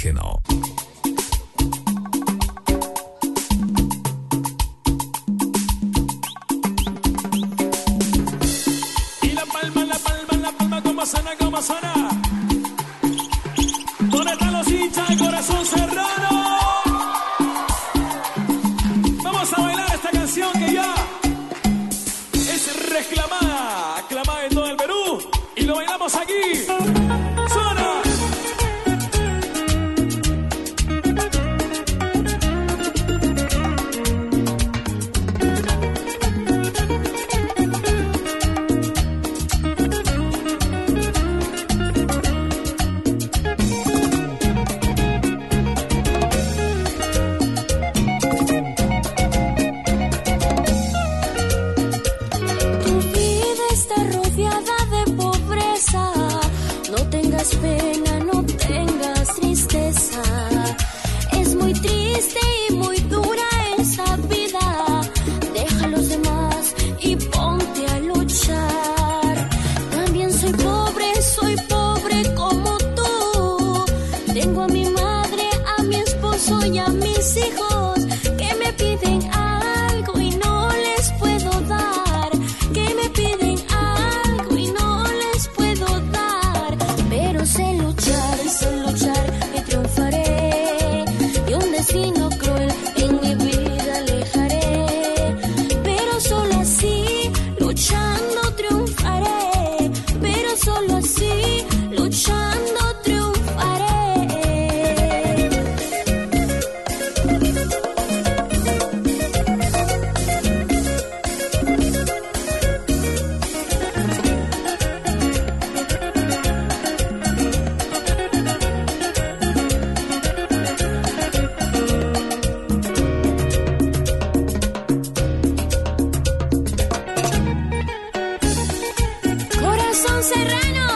Oxígeno. Y la palma, como sana. ¿Dónde están los hinchas de Corazón Serrano? Vamos a bailar esta canción que ya es reclamada, aclamada en todo el Perú. Y lo bailamos aquí. ¡Zona! Pena, no tengas tristeza. Es muy triste y muy dura esa vida. Deja a los demás y ponte a luchar. También soy pobre como tú. Tengo a mi madre, a mi esposo y a mis hijos que me piden algo y no les puedo dar. Que me piden algo y no les puedo dar. Pero sé luchar y triunfaré. Y un destino cruel en mi vida alejaré. Pero solo así, luchando triunfaré. Pero solo así, luchando triunfaré. Corazón Serrano.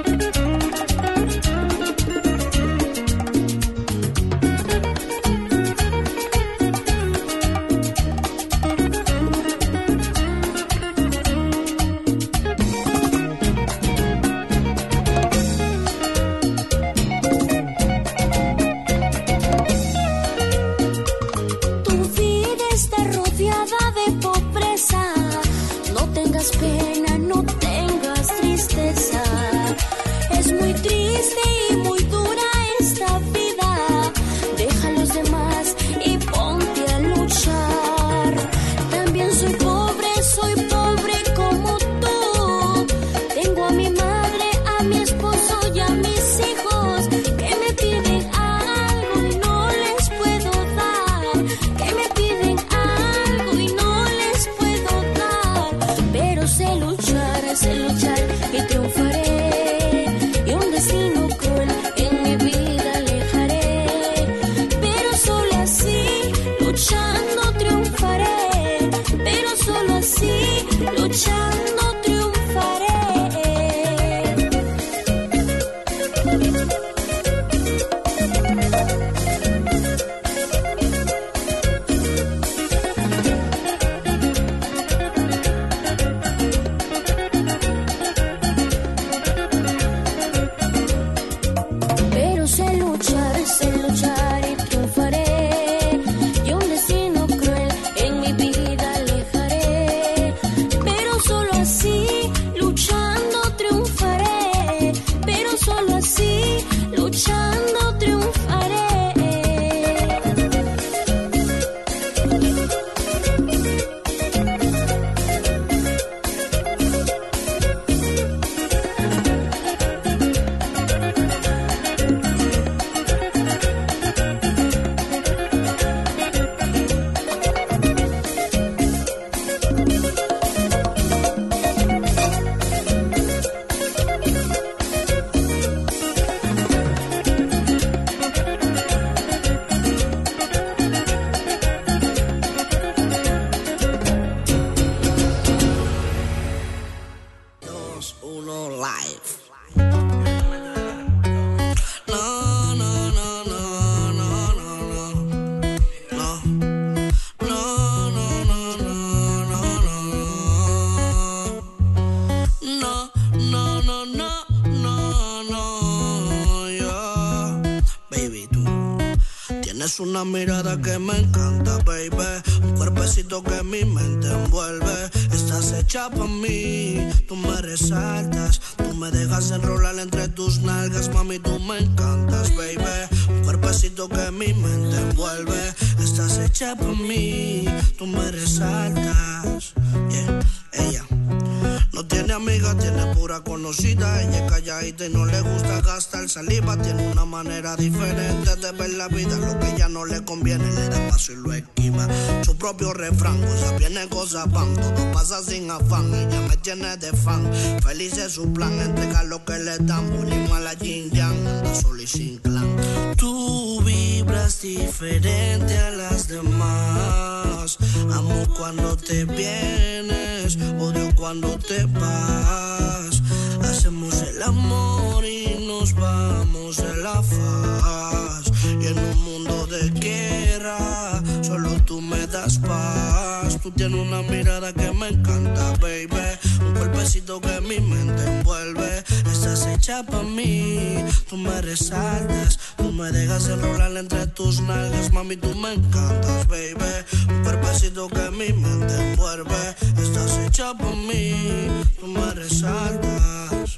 Tu vida está rodeada de pobreza. No tengas pena, no tengas tristeza. Es muy triste y muy dura esta vida. Deja a los demás y ponte a luchar. También soy pobre como tú. Tengo a mi madre, a mi esposo y a mis hijos que me piden algo y no les puedo dar. Que me piden algo y no les puedo dar. Pero sé luchar y triunfaré. Y un destino cruel en mi vida alejaré. Pero solo así, luchando triunfaré. Pero solo así, luchando triunfaré. Pero sé luchar y triunfaré. Y un destino Tienes una mirada que me encanta, baby. Un cuerpecito que mi mente envuelve. Estás hecha pa' mí, tú me resaltas. Tú me dejas enrolar entre tus nalgas, mami, tú me encantas, baby. Un cuerpecito que mi mente envuelve. Estás hecha pa' mí, tú me resaltas. Yeah, ella no tiene amiga, tiene pura conocida. Ella es calladita y no le gusta gastar saliva. Tiene una manera diferente de ver la vida. Lo que ella no le conviene le da paso y lo esquiva. Su propio refrán, cosas vienen, cosas van. Todo pasa sin afán, ella me tiene de fan. Feliz es su plan, entregar lo que le dan. Bullying a la yin yang, anda solo y sin clan. Tú vibras diferente a las demás. Amo cuando te vienes, odio cuando te vas. Hacemos el amor y nos vamos de la faz. Y en un mundo de guerra, solo tú me das paz. Tú tienes una mirada que me encanta, baby. Un cuerpecito que mi mente envuelve. Estás hecha pa' mí, tú me resaltas. Tú me dejas enrolar entre tus nalgas, mami, tú me encantas, baby. Un cuerpecito que mi mente envuelve. Estás hecha pa' mí, tú me resaltas.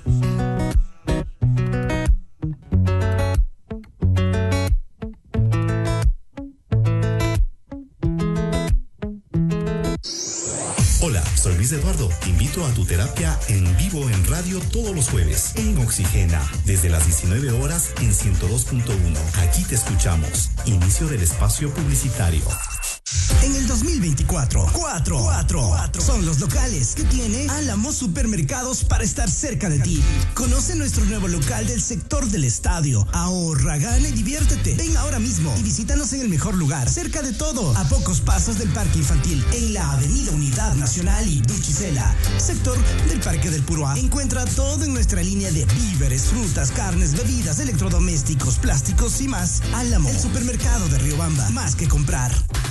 Hola, soy Luis Eduardo. Te invito a tu terapia en vivo en radio todos los jueves en Oxigena, desde las 19 horas en 102.1. Aquí te escuchamos. Inicio del espacio publicitario. En el 2024, cuatro son los locales que tiene Álamo Supermercados para estar cerca de ti. Conoce nuestro nuevo local del sector del estadio. Ahorra, gana y diviértete. Ven ahora mismo y visítanos en el mejor lugar, cerca de todo, a pocos pasos del Parque Infantil, en la Avenida Unidad Nacional y Duchicela, sector del Parque del Puruá. Encuentra todo en nuestra línea de víveres, frutas, carnes, bebidas, electrodomésticos, plásticos y más. Álamo, el supermercado de Riobamba, más que comprar.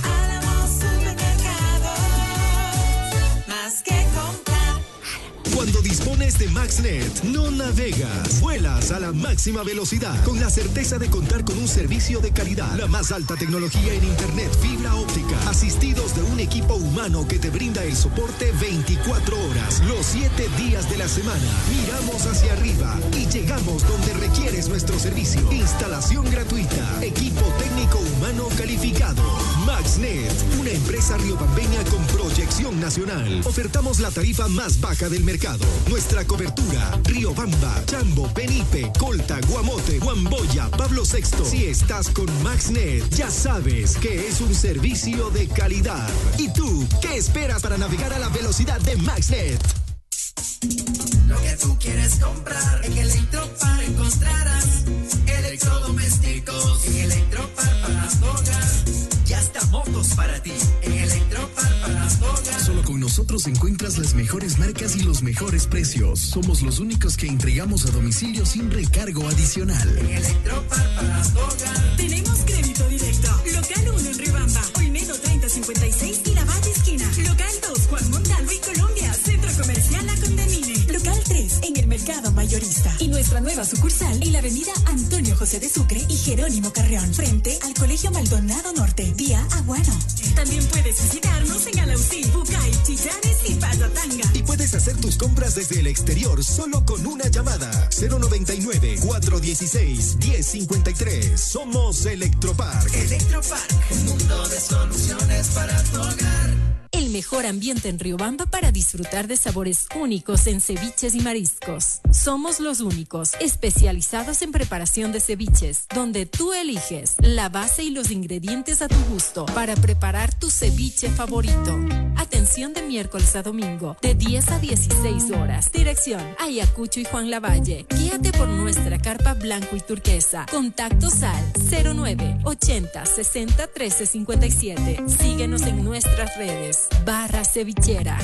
Cuando dispones de MaxNet, no navegas, vuelas a la máxima velocidad con la certeza de contar con un servicio de calidad. La más alta tecnología en internet, fibra óptica, asistidos de un equipo humano que te brinda el soporte 24 horas, los 7 días de la semana. Miramos hacia arriba y llegamos donde requieres nuestro servicio. Instalación gratuita, equipo técnico humano calificado. MaxNet, una empresa riobambeña con proyección nacional. Ofertamos la tarifa más baja del mercado. Nuestra cobertura: Riobamba, Chambo, Benipe, Colta, Guamote, Guamboya, Pablo VI. Si estás con MaxNet, ya sabes que es un servicio de calidad. ¿Y tú qué esperas para navegar a la velocidad de MaxNet? Lo que tú quieres comprar en Electropar encontrarás electrodomésticos en Electropar para hogar. Ya está motos para ti en Electropar para hogar. Solo con nosotros encuentras las mejores marcas y los mejores precios. Somos los únicos que entregamos a domicilio sin recargo adicional. En Electropar para hogar. Tenemos crédito directo. Local 1 en Riobamba, Olmedo 3056 y La Valle Esquina. Local 2, Juan Montalvo y Colombia, Centro Comercial La Condamine. Local 3, en el Mercado Mayorista. Y nuestra nueva sucursal en la avenida Antonio José de Sucre y Jerónimo Carreón, frente al Colegio Maldonado Norte, vía Aguano. También puedes visitarnos en Alausí, Bucay, Chichares y Payotanga. Y puedes hacer tus compras desde el exterior solo con una llamada. 099-416-1053. Somos Electropark. Electropark, un mundo de soluciones para tu hogar. El mejor ambiente en Riobamba para disfrutar de sabores únicos en ceviches y mariscos. Somos los únicos, especializados en preparación de ceviches, donde tú eliges la base y los ingredientes a tu gusto para preparar tu ceviche favorito. Atención de miércoles a domingo, de 10 a 16 horas. Dirección: Ayacucho y Juan Lavalle. Guíate por nuestra carpa blanco y turquesa. Contactos al 09 80 60 13 57. Síguenos en nuestras redes. Barra Cevichera.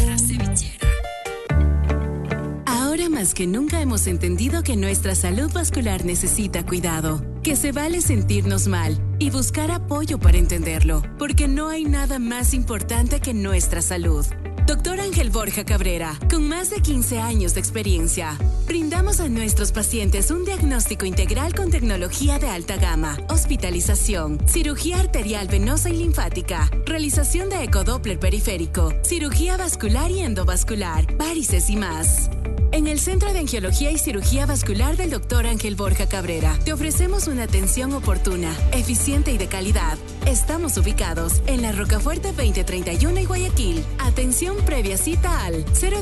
Ahora más que nunca hemos entendido que nuestra salud vascular necesita cuidado, que se vale sentirnos mal y buscar apoyo para entenderlo, porque no hay nada más importante que nuestra salud. Doctor Ángel Borja Cabrera, con más de 15 años de experiencia. Brindamos a nuestros pacientes un diagnóstico integral con tecnología de alta gama, hospitalización, cirugía arterial venosa y linfática, realización de ecodoppler periférico, cirugía vascular y endovascular, varices y más. En el Centro de Angiología y Cirugía Vascular del Dr. Ángel Borja Cabrera, te ofrecemos una atención oportuna, eficiente y de calidad. Estamos ubicados en la Rocafuerte 2031 y Guayaquil. Atención previa cita al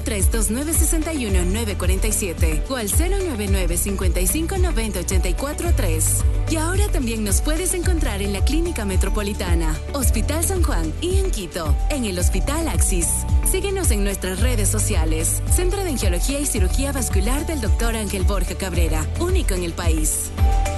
032961-947 o al 099-5590-843. Y ahora también nos puedes encontrar en la Clínica Metropolitana, Hospital San Juan y en Quito, en el Hospital Axis. Síguenos en nuestras redes sociales. Centro de Angiología y Cirugía Vascular del Dr. Ángel Borja Cabrera, único en el país.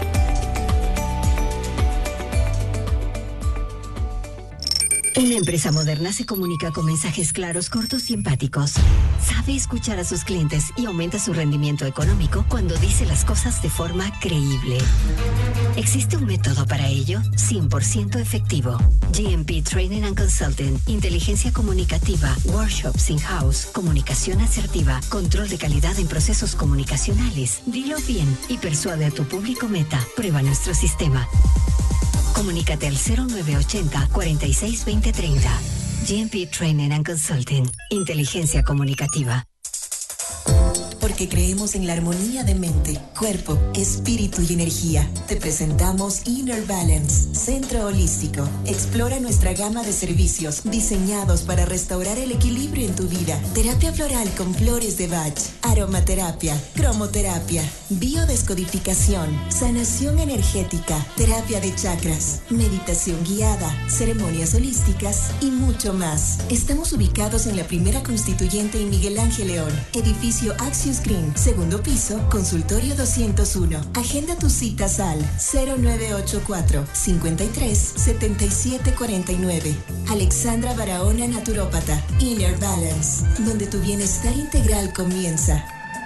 Una empresa moderna se comunica con mensajes claros, cortos y empáticos. Sabe escuchar a sus clientes y aumenta su rendimiento económico cuando dice las cosas de forma creíble. ¿Existe un método para ello? 100% efectivo. GMP Training and Consulting, inteligencia comunicativa, workshops in-house, comunicación asertiva, control de calidad en procesos comunicacionales. Dilo bien y persuade a tu público meta. Prueba nuestro sistema. Comunícate al 0980 46 20 30. GMP Training and Consulting. Inteligencia comunicativa. Porque creemos en la armonía de mente, cuerpo, espíritu y energía. Te presentamos Inner Balance, Centro Holístico. Explora nuestra gama de servicios diseñados para restaurar el equilibrio en tu vida. Terapia floral con flores de Bach, aromaterapia, cromoterapia, biodescodificación, sanación energética, terapia de chakras, meditación guiada, ceremonias holísticas y mucho más. Estamos ubicados en la Primera Constituyente y Miguel Ángel León, edificio Axios Green, segundo piso, consultorio 201. Agenda tus citas al 0984 53 77 49. Alexandra Barahona, naturópata. Inner Balance, donde tu bienestar integral comienza.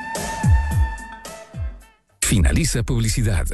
Finaliza publicidad.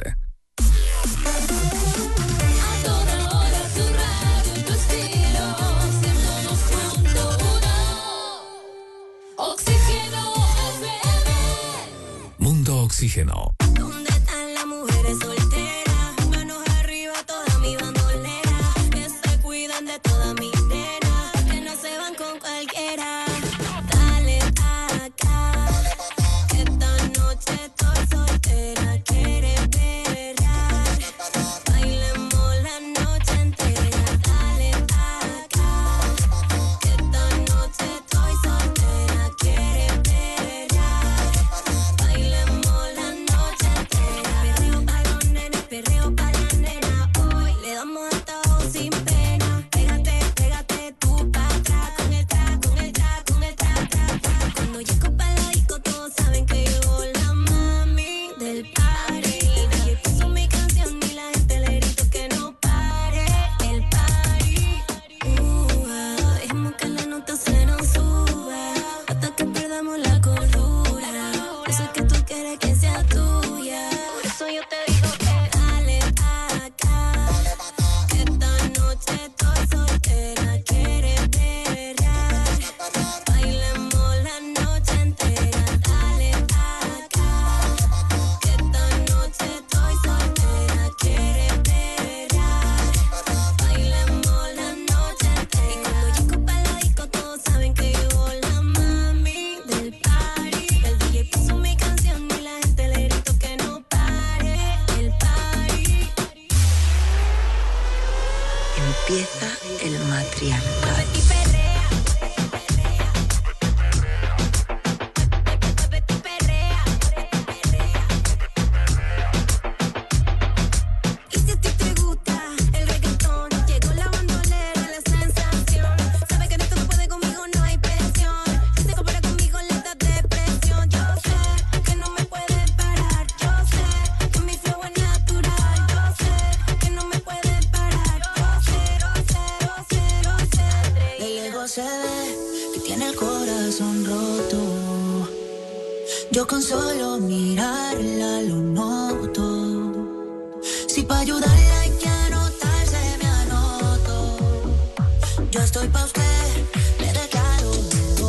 Mundo Oxígeno. ¿Dónde están las mujeres solteras? Manos arriba, toda mi bandolera. Que se cuidan de todas mis nenas. Que no se van con cualquiera. Dale acá. Que esta noche estoy soltera. ¿Quieres perrear? Bailemos la noche entera. Dale acá. Que esta noche estoy soltera. ¿Quieres perrear? Bailemos la noche entera. Perreo para los nenes, perreo para la nena. Hoy le damos hasta abajo sin pena. Pégate, pégate tú pa' atrás. Con el tra, con el tra, con el tra, tra, tra. Cuando llego pa' la disco todos saben que llegó la mami del party. Y puso mi canción y la gente le grito que no pare el party. Dejemos que la nota se nos suba hasta que perdamos la cordura. Por eso es que tú quieres que sea tuya. Por eso yo te digo que dale acá. Que esta noche estoy soltera. ¿Quieres perrear? Bailemos la noche entera. Dale acá. Que esta noche estoy soltera. ¿Quieres perrear? Bailemos la noche entera. Y cuando llego pa' la disco todos saben que llegó la mami del party. El DJ puso mi canción y la gente le grito que no pare el party. Empieza el matriarcado. Muévete y perrea. Muévete y perrea. Y si a ti te gusta el reggaetón, llegó la bandolera, la sensación. Sabe que esto no puede conmigo, no hay presión. Si se compara conmigo le da depresión. Yo sé que no me puedes parar. Yo sé que mi flow es natural. Yo sé que no me puedes parar. Yo sé. De lejos se ve que tiene el corazón roto. Yo con solo mirarla lo noto. Si pa' ayudarla hay que anotarse, me anoto. Yo estoy pa' usted, le declaro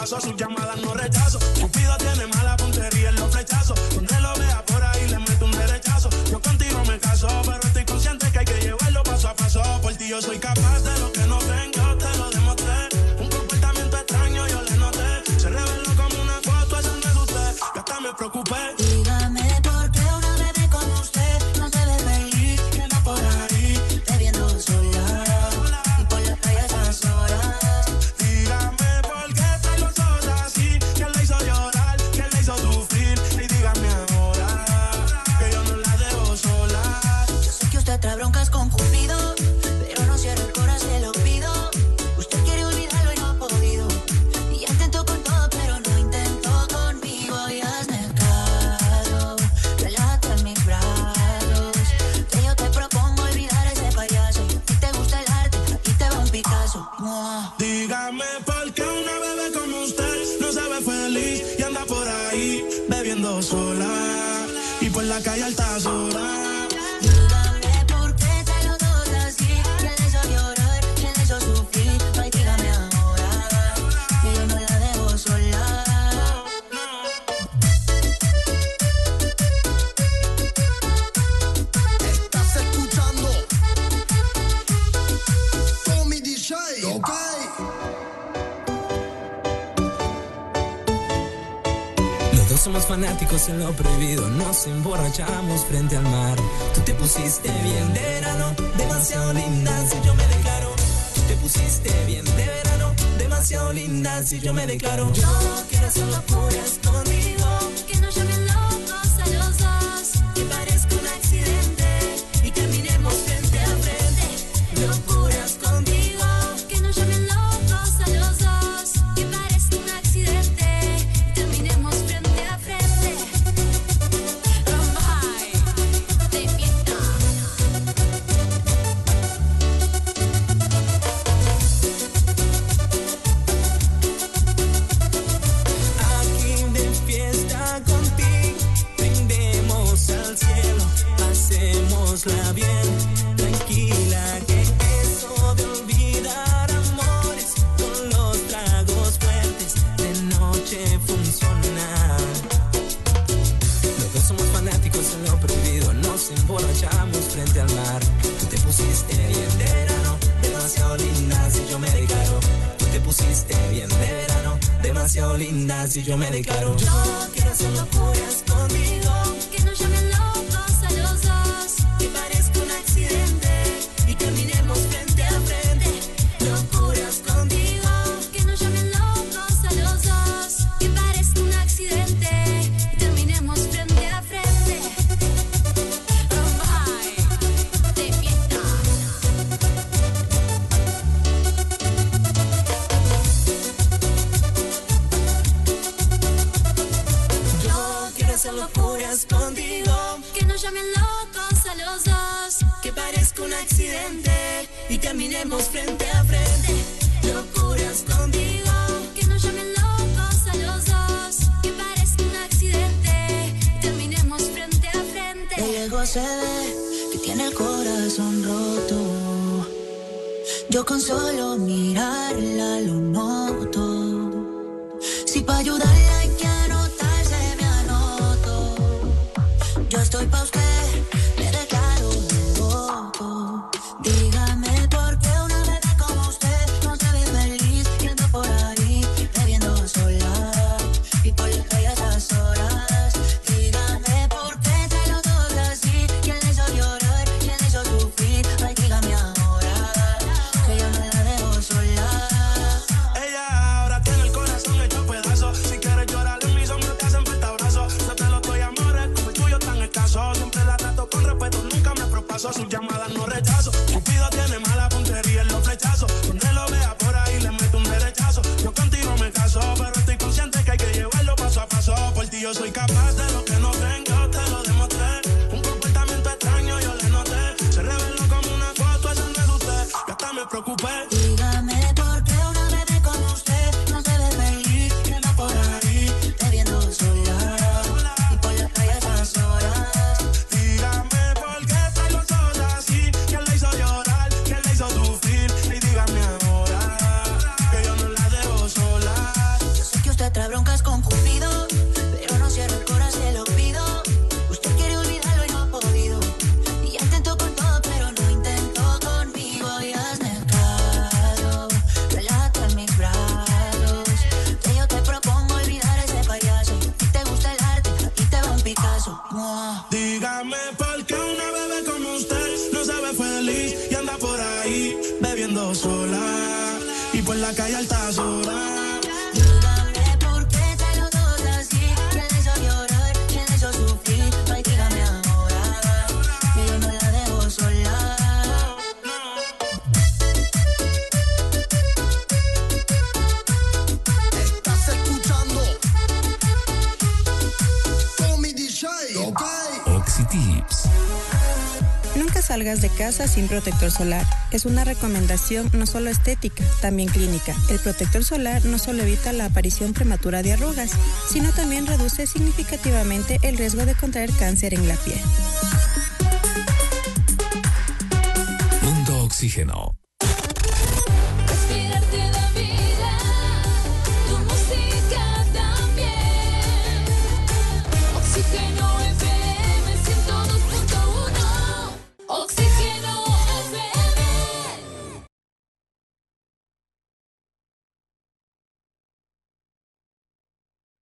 paso, sus llamadas no rechazo. Cupido tiene mala puntería en los flechazos. Donde lo vea por ahí le meto un derechazo. Yo contigo me caso, pero estoy consciente que hay que llevarlo paso a paso. Por ti yo soy capaz de lo que no tengo, te lo demostré. Un comportamiento extraño yo le noté. Se reveló como una foto, eso no es usted. Yo hasta me preocupé. Dígame por qué una bebé como usted no se ve feliz, que anda por ahí bebiendo sola y por la calle a esas horas. Dígame por qué trae los ojos así, quién le hizo llorar, quién le hizo sufrir. Y dígame ahora que yo no la dejo sola. Yo sé que usted trae broncas con Cupido, pero no cierre el corazón, se lo pido. Usted quiere olvidarlo y no ha podido. Y ya intentó con todo, pero no intentó conmigo. Y hazme caso, relájate en mis brazos, que yo te propongo olvidar a ese payaso. A ti te gusta el arte, aquí te va un Picasso. Dígame por qué una bebé como usted no se ve feliz y anda por ahí bebiendo sola y por la calle a altas horas. Dígame por qué trae los ojos así, quién le hizo llorar, quién le hizo sufrir. Ay, dígame ahora que yo no la dejo sola. Estás escuchando Tommy DJ, ok. Los dos somos fanáticos en lo prohibido, nos emborrachamos frente al mar. Tú te pusiste bien de verano, demasiado linda si yo me declaro. Tú te pusiste bien de verano, demasiado linda si yo me declaro. Yo quiero hacer locuras contigo, que nos llamen locos a los dos, que parezca un accidente y terminemos frente a frente. Locuras contigo, que nos llamen locos a los dos, que parezca un accidente y terminemos frente a frente. Rombay, de fiesta. Aquí de fiesta contigo, brindemos al cielo, pasémosla bien, tranquila, que eso de olvidar amores con los tragos fuertes de noche funciona. Los dos somos fanáticos en lo prohibido, nos emborrachamos frente al mar. Tú te pusiste bien de verano, demasiado linda si yo me declaro. Tú te pusiste bien de verano, demasiado linda si yo me declaro. Yo quiero hacer locuras contigo, que nos llamen locos a los dos, que parezca un accidente y terminemos frente a frente. Locuras contigo, que nos llamen locos a los dos, que parezca un accidente y terminemos frente a frente. Rombay, de fiesta. Yo quiero hacer locuras contigo, que nos llamen locos a los dos, que parezca un accidente y terminemos frente a frente. Locuras contigo, que nos llamen locos a los dos, que parezca un accidente y terminemos frente a frente. De lejos se ve que tiene el corazón roto. Yo con solo mirarla lo noto. Si pa' ayudarla hay que anotarse, me anoto. Yo estoy pa' usted, me declaro devoto. Dígame por qué una bebé como usted no se ve feliz y anda por ahí bebiendo sola y por la calle a esas horas. Dígame por qué trae los ojos así, quién le hizo llorar, quién le hizo sufrir. Ay, dígame ahora que yo no la dejo sola. Ella ahora tiene el corazón hecho pedazos. Si quieres llorar en mis hombros te hacen falta abrazos. No te lo doy amores como el tuyo tan escaso. Siempre la trato con respeto, nunca me propaso. Sus llamadas no rechazo. Cupido tiene mala puntería en los flechazos. Donde lo vea por ahí le meto un derechazo. Yo contigo me caso, pero estoy consciente que hay que llevarlo paso a paso. Por ti yo soy capaz de lo que no tengo, te lo demostré. Un comportamiento extraño yo le noté. Se reveló como una foto, eso no es usted. Yo hasta me preocupé. Dígame por qué una bebé como usted no se ve feliz y anda por ahí bebiendo sola y por la calle a esas horas. Dígame por qué trae los ojos así, quién le hizo llorar, quién le hizo sufrir. Y dígame ahora que yo no la dejo sola. Yo sé y por la calle altas horas. Dígame por qué te lo dos así. ¿Quién le hizo llorar? ¿Quién le hizo sufrir? Ay, dígame ahora, que yo no la dejo sola. Estás escuchando Tommy DJ. Ok. Oxytips. Nunca salgas de casa sin protector solar. Es una recomendación no solo estética, también clínica. El protector solar no solo evita la aparición prematura de arrugas, sino también reduce significativamente el riesgo de contraer cáncer en la piel. Mundo Oxígeno.